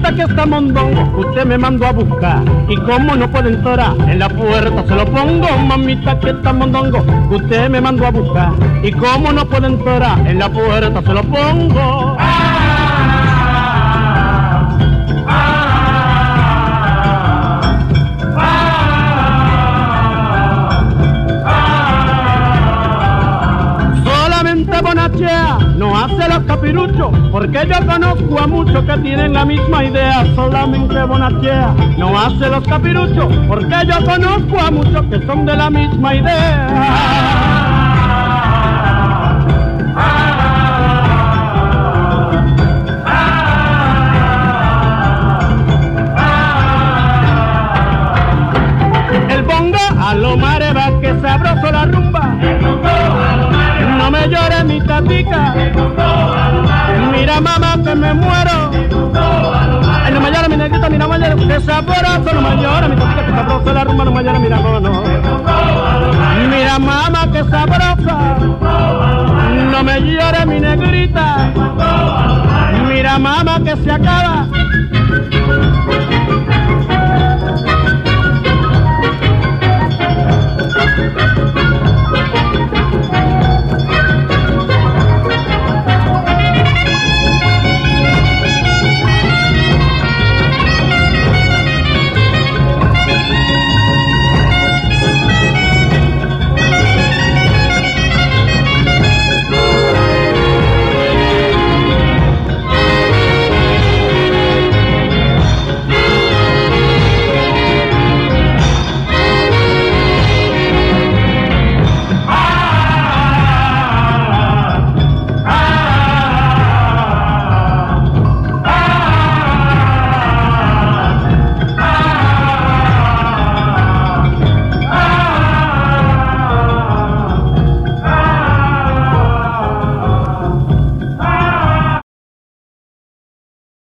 mamita que está mondongo, usted me mandó a buscar. Y como no puede entrar, en la puerta se lo pongo. Mamita que está mondongo, usted me mandó a buscar. Y como no puede entrar, en la puerta se lo pongo. Bonachea no hace los capiruchos, porque yo conozco a muchos que tienen la misma idea. Solamente Bonachea no hace los capiruchos, porque yo conozco a muchos que son de la misma idea. El bongo a lo mare va, que sabroso la rumba. No me llores mi tatica, mira mamá que me muero. Ay, no me llores mi negrita, mira me llores, que sabroso. No me llores mi tatica, que sabroso la rumba. No me llores, mira no. Mira mamá que sabrosa. No me llores mi negrita, mira mamá que se acaba.